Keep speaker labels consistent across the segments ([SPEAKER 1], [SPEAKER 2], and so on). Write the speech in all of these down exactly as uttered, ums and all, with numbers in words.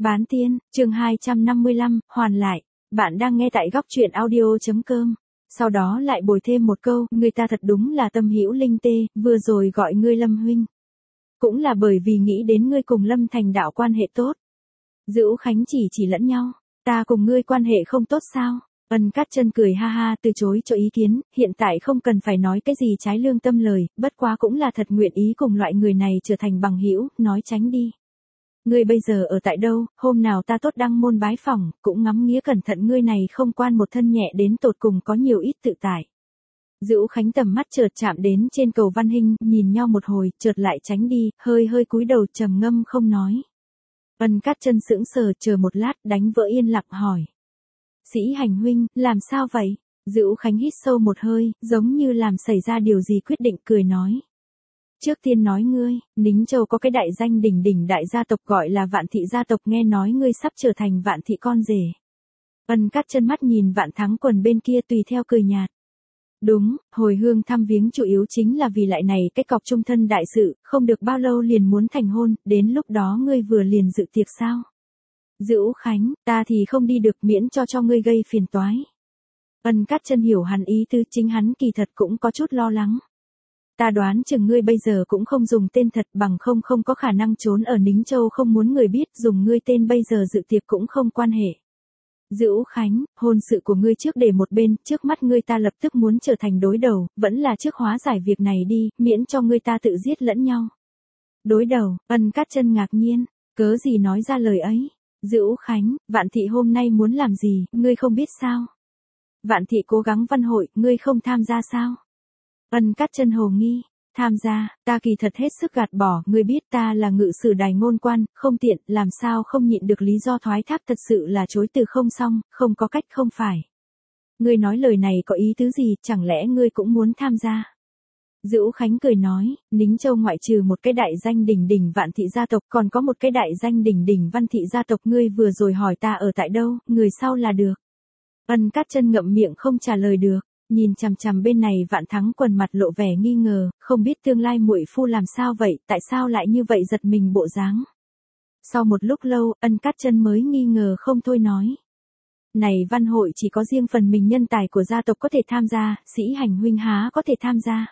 [SPEAKER 1] Bán tiên, chương hai trăm năm mươi lăm, hoàn lại. Bạn đang nghe tại góc truyện audio.com. Sau đó lại bồi thêm một câu, người ta thật đúng là tâm hữu linh tê, vừa rồi gọi ngươi Lâm huynh. Cũng là bởi vì nghĩ đến ngươi cùng Lâm Thành đạo quan hệ tốt. Dữ Khánh chỉ chỉ lẫn nhau, ta cùng ngươi quan hệ không tốt sao? Ân Cát Chân cười ha ha từ chối cho ý kiến, hiện tại không cần phải nói cái gì trái lương tâm lời, bất quá cũng là thật nguyện ý cùng loại người này trở thành bằng hữu, nói tránh đi. Ngươi bây giờ ở tại đâu, hôm nào ta tốt đăng môn bái phỏng, cũng ngắm nghía cẩn thận ngươi này không quan một thân nhẹ đến tột cùng có nhiều ít tự tại. Dữ Khánh tầm mắt chợt chạm đến trên cầu Văn Hinh, nhìn nhau một hồi, chợt lại tránh đi, hơi hơi cúi đầu trầm ngâm không nói. Ân Cát Chân sững sờ chờ một lát, đánh vỡ yên lặng hỏi. Sĩ Hành huynh, làm sao vậy? Dữ Khánh hít sâu một hơi, giống như làm xảy ra điều gì quyết định cười nói. Trước tiên nói ngươi, Nính Châu có cái đại danh đỉnh đỉnh đại gia tộc gọi là Vạn Thị gia tộc, nghe nói ngươi sắp trở thành Vạn Thị con rể. Ân Cát Chân mắt nhìn Vạn Thắng Quần bên kia tùy theo cười nhạt. Đúng, hồi hương thăm viếng chủ yếu chính là vì lại này cái cọc trung thân đại sự, không được bao lâu liền muốn thành hôn, đến lúc đó ngươi vừa liền dự tiệc sao? Dữ Khánh, ta thì không đi được miễn cho cho ngươi gây phiền toái. Ân Cát Chân hiểu hắn ý tứ, chính hắn kỳ thật cũng có chút lo lắng. Ta đoán chừng ngươi bây giờ cũng không dùng tên thật, bằng không không có khả năng trốn ở Nính Châu không muốn người biết, dùng ngươi tên bây giờ dự tiệc cũng không quan hệ. Dữ Khánh, hôn sự của ngươi trước để một bên, trước mắt ngươi ta lập tức muốn trở thành đối đầu, vẫn là trước hóa giải việc này đi, miễn cho ngươi ta tự giết lẫn nhau. Đối đầu? Ân Cát Chân ngạc nhiên, cớ gì nói ra lời ấy? Dữ Khánh, Vạn Thị hôm nay muốn làm gì, ngươi không biết sao? Vạn Thị cố gắng văn hội, ngươi không tham gia sao? Ân Cát Chân hồ nghi, tham gia, ta kỳ thật hết sức gạt bỏ, ngươi biết ta là ngự sử đài ngôn quan, không tiện, làm sao không nhịn được lý do thoái thác, thật sự là chối từ không xong, không có cách không phải. Ngươi nói lời này có ý tứ gì, chẳng lẽ ngươi cũng muốn tham gia? Dữ Khánh cười nói, Nính Châu ngoại trừ một cái đại danh đỉnh đỉnh Vạn Thị gia tộc, còn có một cái đại danh đỉnh đỉnh Văn Thị gia tộc, ngươi vừa rồi hỏi ta ở tại đâu, người sau là được. Ân Cát Chân ngậm miệng không trả lời được. Nhìn chằm chằm bên này Vạn Thắng Quần mặt lộ vẻ nghi ngờ, không biết tương lai muội phu làm sao vậy, tại sao lại như vậy giật mình bộ dáng. Sau một lúc lâu, Ân Cát Chân mới nghi ngờ không thôi nói. Này văn hội chỉ có riêng phần mình nhân tài của gia tộc có thể tham gia, Sĩ Hành huynh há có thể tham gia.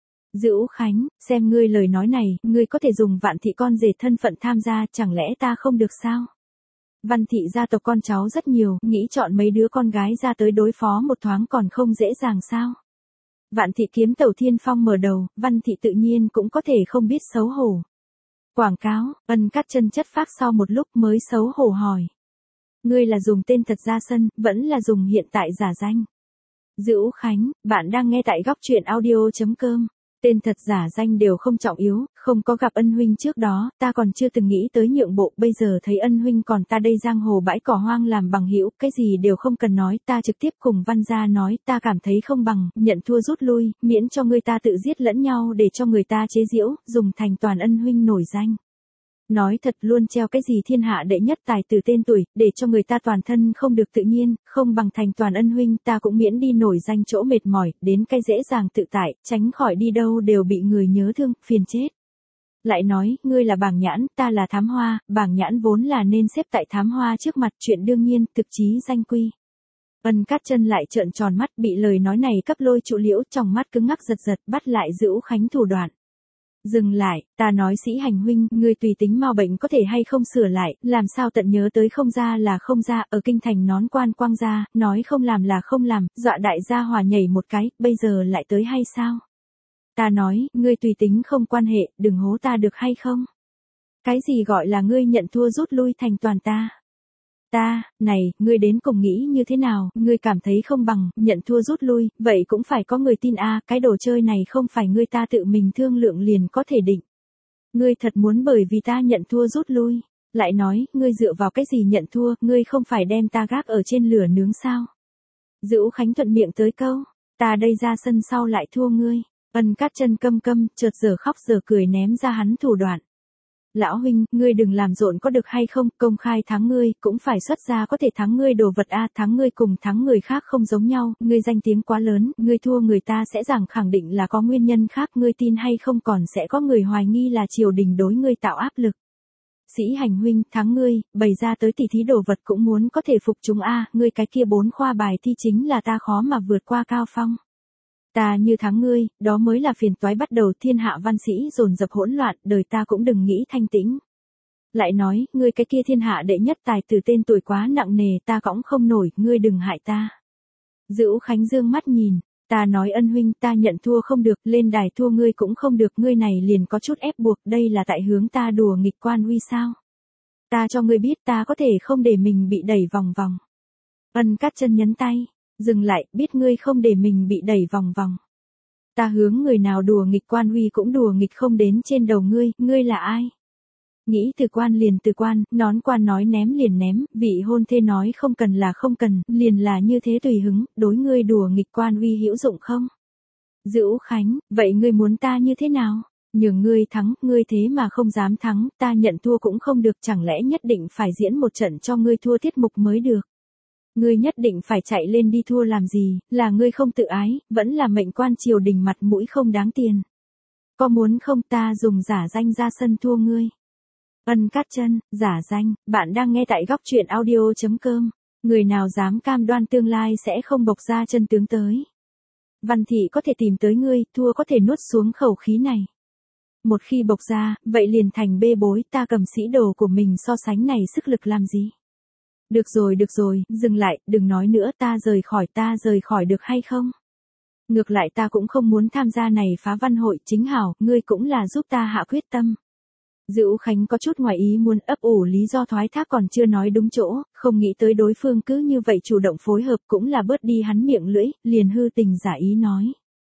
[SPEAKER 1] Dữ Khánh, xem ngươi lời nói này, ngươi có thể dùng Vạn Thị con rể thân phận tham gia, chẳng lẽ ta không được sao? Văn Thị gia tộc con cháu rất nhiều, nghĩ chọn mấy đứa con gái ra tới đối phó một thoáng còn không dễ dàng sao? Vạn Thị kiếm tàu thiên phong mở đầu, Văn Thị tự nhiên cũng có thể không biết xấu hổ. Quảng cáo, Ân Cát Chân chất phác sau một lúc mới xấu hổ hỏi. Ngươi là dùng tên thật ra sân, vẫn là dùng hiện tại giả danh? Dữ Khánh, bạn đang nghe tại góc truyện audio.com. Tên thật giả danh đều không trọng yếu, không có gặp Ân huynh trước đó, ta còn chưa từng nghĩ tới nhượng bộ, bây giờ thấy Ân huynh còn ta đây giang hồ bãi cỏ hoang làm bằng hữu, cái gì đều không cần nói, ta trực tiếp cùng Văn gia nói, ta cảm thấy không bằng, nhận thua rút lui, miễn cho người ta tự giết lẫn nhau để cho người ta chế giễu, dùng thành toàn Ân huynh nổi danh. Nói thật luôn treo cái gì thiên hạ đệ nhất tài tử tên tuổi, để cho người ta toàn thân không được tự nhiên, không bằng thành toàn Ân huynh, ta cũng miễn đi nổi danh chỗ mệt mỏi, đến cái dễ dàng tự tại, tránh khỏi đi đâu đều bị người nhớ thương, phiền chết. Lại nói, ngươi là bảng nhãn, ta là thám hoa, bảng nhãn vốn là nên xếp tại thám hoa trước mặt, chuyện đương nhiên, thực chí danh quy. Ân Cát Chân lại trợn tròn mắt, bị lời nói này cấp lôi trụ liễu, trong mắt cứng ngắc giật giật, bắt lại Dữ Khánh thủ đoạn. Dừng lại, ta nói Sĩ Hành huynh, ngươi tùy tính mau bệnh có thể hay không sửa lại, làm sao tận nhớ tới không ra là không ra, ở kinh thành nón quan quang ra, nói không làm là không làm, dọa đại gia hòa nhảy một cái, bây giờ lại tới hay sao? Ta nói, ngươi tùy tính không quan hệ, đừng hố ta được hay không? Cái gì gọi là ngươi nhận thua rút lui thành toàn ta? Ta, này, ngươi đến cùng nghĩ như thế nào, ngươi cảm thấy không bằng, nhận thua rút lui, vậy cũng phải có người tin a, cái đồ chơi này không phải ngươi ta tự mình thương lượng liền có thể định. Ngươi thật muốn bởi vì ta nhận thua rút lui, lại nói, ngươi dựa vào cái gì nhận thua, ngươi không phải đem ta gác ở trên lửa nướng sao? Dữ Khánh thuận miệng tới câu, ta đây ra sân sau lại thua ngươi. Ân Cát Chân câm câm, chợt giờ khóc giờ cười ném ra hắn thủ đoạn. Lão huynh, ngươi đừng làm rộn có được hay không, công khai thắng ngươi, cũng phải xuất ra có thể thắng ngươi đồ vật a, thắng ngươi cùng thắng người khác không giống nhau, ngươi danh tiếng quá lớn, ngươi thua người ta sẽ rằng khẳng định là có nguyên nhân khác, ngươi tin hay không còn sẽ có người hoài nghi là triều đình đối ngươi tạo áp lực. Sĩ Hành huynh, thắng ngươi, bày ra tới tỷ thí đồ vật cũng muốn có thể phục chúng a, ngươi cái kia bốn khoa bài thi chính là ta khó mà vượt qua cao phong. Ta như thắng ngươi, đó mới là phiền toái bắt đầu, thiên hạ văn sĩ dồn dập hỗn loạn, đời ta cũng đừng nghĩ thanh tĩnh. Lại nói, ngươi cái kia thiên hạ đệ nhất tài tử tên tuổi quá nặng nề, ta cõng không nổi, ngươi đừng hại ta. Dữu Khánh dương mắt nhìn, ta nói ân huynh, ta nhận thua không được, lên đài thua ngươi cũng không được, ngươi này liền có chút ép buộc, đây là tại hướng ta đùa nghịch quan uy sao. Ta cho ngươi biết ta có thể không để mình bị đẩy vòng vòng. Ân Cát Chân nhấn tay, dừng lại, biết ngươi không để mình bị đẩy vòng vòng. Ta hướng người nào đùa nghịch quan uy cũng đùa nghịch không đến trên đầu ngươi, ngươi là ai? Nghĩ từ quan liền từ quan, nón quan nói ném liền ném, vị hôn thê nói không cần là không cần, liền là như thế tùy hứng, đối ngươi đùa nghịch quan uy hữu dụng không? Dữu Khánh, vậy ngươi muốn ta như thế nào? Nhường ngươi thắng, ngươi thế mà không dám thắng, ta nhận thua cũng không được, chẳng lẽ nhất định phải diễn một trận cho ngươi thua tiết mục mới được? Ngươi nhất định phải chạy lên đi thua làm gì, là ngươi không tự ái, vẫn là mệnh quan triều đình mặt mũi không đáng tiền. Có muốn không ta dùng giả danh ra sân thua ngươi? Ân Cát Chân, giả danh, bạn đang nghe tại góc truyện audio chấm com. Người nào dám cam đoan tương lai sẽ không bộc ra chân tướng tới. Văn thị có thể tìm tới ngươi, thua có thể nuốt xuống khẩu khí này. Một khi bộc ra, vậy liền thành bê bối, ta cầm sĩ đồ của mình so sánh này sức lực làm gì? Được rồi được rồi, dừng lại, đừng nói nữa, ta rời khỏi ta rời khỏi được hay không? Ngược lại ta cũng không muốn tham gia này phá văn hội, chính hảo, ngươi cũng là giúp ta hạ quyết tâm. Dữu Khánh có chút ngoài ý muốn, ấp ủ lý do thoái thác còn chưa nói đúng chỗ, không nghĩ tới đối phương cứ như vậy chủ động phối hợp cũng là bớt đi hắn miệng lưỡi, liền hư tình giả ý nói.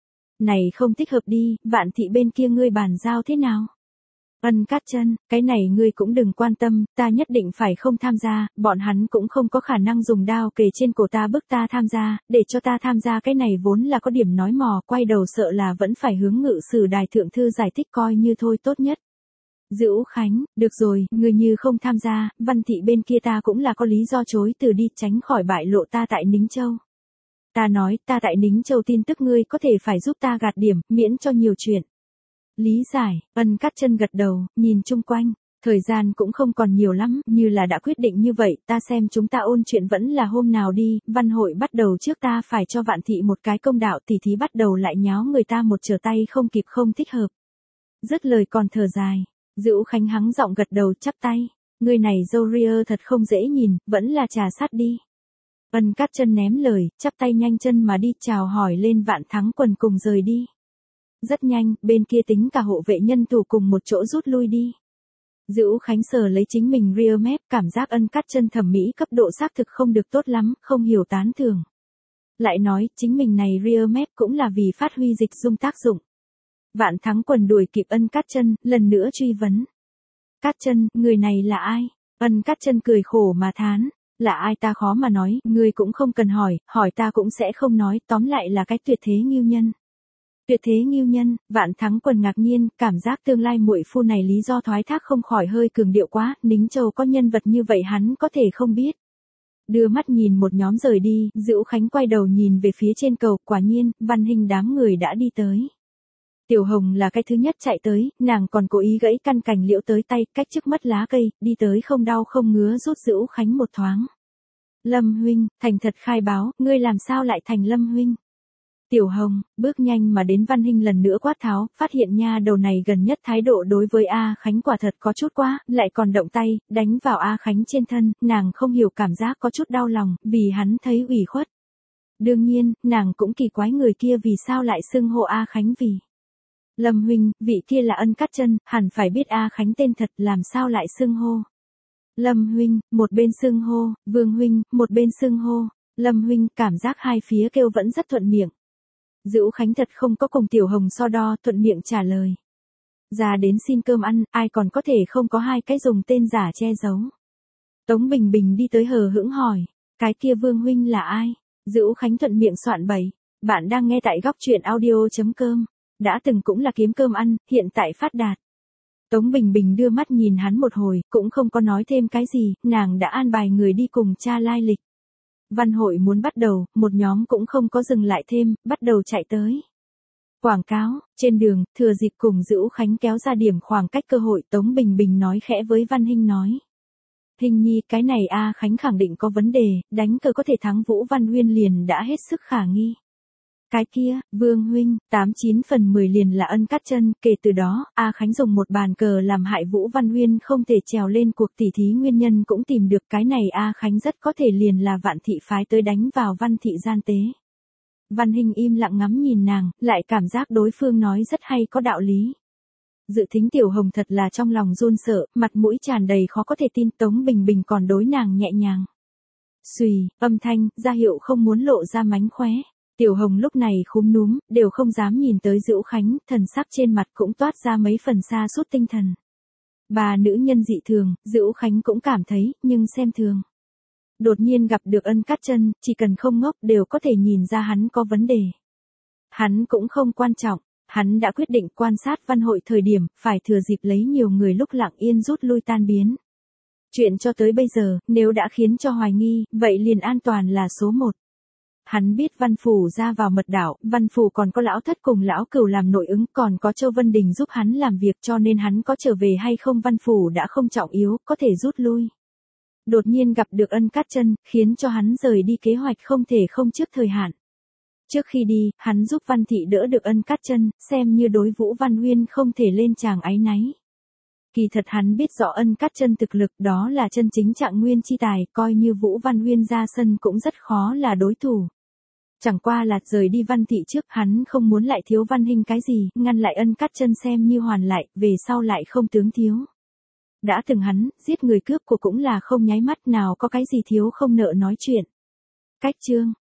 [SPEAKER 1] Này không thích hợp đi, Vạn thị bên kia ngươi bàn giao thế nào? Ân Cát Chân, cái này ngươi cũng đừng quan tâm, ta nhất định phải không tham gia, bọn hắn cũng không có khả năng dùng đao kề trên cổ ta bức ta tham gia, để cho ta tham gia cái này vốn là có điểm nói mò, quay đầu sợ là vẫn phải hướng ngự sử đài thượng thư giải thích coi như thôi tốt nhất. Dữu Khánh, được rồi, ngươi như không tham gia, Văn thị bên kia ta cũng là có lý do chối từ đi, tránh khỏi bại lộ ta tại Nính Châu. Ta nói, ta tại Nính Châu tin tức ngươi có thể phải giúp ta gạt điểm, miễn cho nhiều chuyện. Lý giải, Ân Cát Chân gật đầu, nhìn chung quanh, thời gian cũng không còn nhiều lắm, như là đã quyết định như vậy, ta xem chúng ta ôn chuyện vẫn là hôm nào đi, văn hội bắt đầu trước ta phải cho Vạn thị một cái công đạo, tỉ thí bắt đầu lại nháo người ta một trở tay không kịp không thích hợp. Dứt lời còn thở dài, Dữu Khánh hắng giọng gật đầu chắp tay, người này dâu ria thật không dễ nhìn, vẫn là trà sát đi. Ân Cát Chân ném lời, chắp tay nhanh chân mà đi chào hỏi lên Vạn Thắng Quần cùng rời đi. Rất nhanh, bên kia tính cả hộ vệ nhân thủ cùng một chỗ rút lui đi. Dữu Khánh sờ lấy chính mình rear mép, cảm giác Ân Cát Chân thẩm mỹ cấp độ xác thực không được tốt lắm, không hiểu tán thưởng. Lại nói, chính mình này rear mép cũng là vì phát huy dịch dung tác dụng. Vạn Thắng Quần đuổi kịp Ân Cát Chân, lần nữa truy vấn. Cát Chân, người này là ai? Ân Cát Chân cười khổ mà thán. Là ai ta khó mà nói, ngươi cũng không cần hỏi, hỏi ta cũng sẽ không nói, tóm lại là cái tuyệt thế nghưu nhân. Tuyệt thế nghưu nhân, Vạn Thắng Quần ngạc nhiên, cảm giác tương lai muội phu này lý do thoái thác không khỏi hơi cường điệu quá, Nính Châu có nhân vật như vậy hắn có thể không biết. Đưa mắt nhìn một nhóm rời đi, Dữu Khánh quay đầu nhìn về phía trên cầu, quả nhiên, Văn Hình đám người đã đi tới. Tiểu Hồng là cái thứ nhất chạy tới, nàng còn cố ý gãy căn cành liễu tới tay, cách trước mắt lá cây, đi tới không đau không ngứa rút Dữu Khánh một thoáng. Lâm huynh, thành thật khai báo, ngươi làm sao lại thành Lâm huynh? Tiểu Hồng, bước nhanh mà đến Văn Hinh lần nữa quát tháo, phát hiện nha đầu này gần nhất thái độ đối với A Khánh quả thật có chút quá, lại còn động tay, đánh vào A Khánh trên thân, nàng không hiểu cảm giác có chút đau lòng, vì hắn thấy ủy khuất. Đương nhiên, nàng cũng kỳ quái người kia vì sao lại xưng hô A Khánh vì. Lâm huynh, vị kia là Ân Cát Chân, hẳn phải biết A Khánh tên thật, làm sao lại xưng hô. Lâm huynh, một bên xưng hô, Vương huynh, một bên xưng hô, Lâm huynh, cảm giác hai phía kêu vẫn rất thuận miệng. Dữu Khánh thật không có cùng Tiểu Hồng so đo, thuận miệng trả lời. Ra đến xin cơm ăn, ai còn có thể không có hai cái dùng tên giả che giấu. Tống Bình Bình đi tới hờ hững hỏi, cái kia Vương huynh là ai? Dữu Khánh thuận miệng soạn bậy, bạn đang nghe tại góc truyện audio chấm com. Đã từng cũng là kiếm cơm ăn, hiện tại phát đạt. Tống Bình Bình đưa mắt nhìn hắn một hồi, cũng không có nói thêm cái gì, nàng đã an bài người đi cùng cha lai lịch. Văn hội muốn bắt đầu, một nhóm cũng không có dừng lại thêm, bắt đầu chạy tới. Quảng cáo, trên đường, thừa dịp cùng Dữu Khánh kéo ra điểm khoảng cách cơ hội, Tống Bình Bình nói khẽ với Văn Hinh nói. Hình nhi, cái này A Khánh khẳng định có vấn đề, đánh cờ có thể thắng Vũ Văn Huyên liền đã hết sức khả nghi. Cái kia, Vương huynh, tám chín phần mười liền là ân cắt chân, kể từ đó, A Khánh dùng một bàn cờ làm hại Vũ Văn Huyên không thể trèo lên cuộc tỉ thí, nguyên nhân cũng tìm được, cái này A Khánh rất có thể liền là Vạn Thị phái tới đánh vào Văn Thị gian tế. Văn Hinh im lặng ngắm nhìn nàng, lại cảm giác đối phương nói rất hay có đạo lý. Dự Thính Tiểu Hồng thật là trong lòng run sợ, mặt mũi tràn đầy khó có thể tin, Tống Bình Bình còn đối nàng nhẹ nhàng. Xùy, âm thanh, ra hiệu không muốn lộ ra mánh khóe. Tiểu Hồng lúc này khúm núm, đều không dám nhìn tới Dữu Khánh, thần sắc trên mặt cũng toát ra mấy phần xa sút tinh thần. Bà nữ nhân dị thường, Dữu Khánh cũng cảm thấy, nhưng xem thường. Đột nhiên gặp được ân cắt chân, chỉ cần không ngốc đều có thể nhìn ra hắn có vấn đề. Hắn cũng không quan trọng, hắn đã quyết định quan sát văn hội thời điểm, phải thừa dịp lấy nhiều người lúc lặng yên rút lui tan biến. Chuyện cho tới bây giờ, nếu đã khiến cho hoài nghi, vậy liền an toàn là số một. Hắn biết Văn Phủ ra vào mật đảo, Văn Phủ còn có lão thất cùng lão cửu làm nội ứng, còn có Châu Vân Đình giúp hắn làm việc, cho nên hắn có trở về hay không Văn Phủ đã không trọng yếu, có thể rút lui. Đột nhiên gặp được ân cắt chân, khiến cho hắn rời đi kế hoạch không thể không trước thời hạn. Trước khi đi, hắn giúp Văn Thị đỡ được ân cắt chân, xem như đối Vũ Văn Huyên không thể lên tràng áy náy. Kỳ thật hắn biết rõ ân cắt chân thực lực, đó là chân chính trạng nguyên chi tài, coi như Vũ Văn Huyên ra sân cũng rất khó là đối thủ. Chẳng qua là rời đi Văn Thị trước, hắn không muốn lại thiếu Văn Hinh cái gì, ngăn lại ân cắt chân xem như hoàn lại, về sau lại không tướng thiếu. Đã từng hắn, giết người cướp của cũng là không nháy mắt, nào có cái gì thiếu không nợ nói chuyện. Cách chương.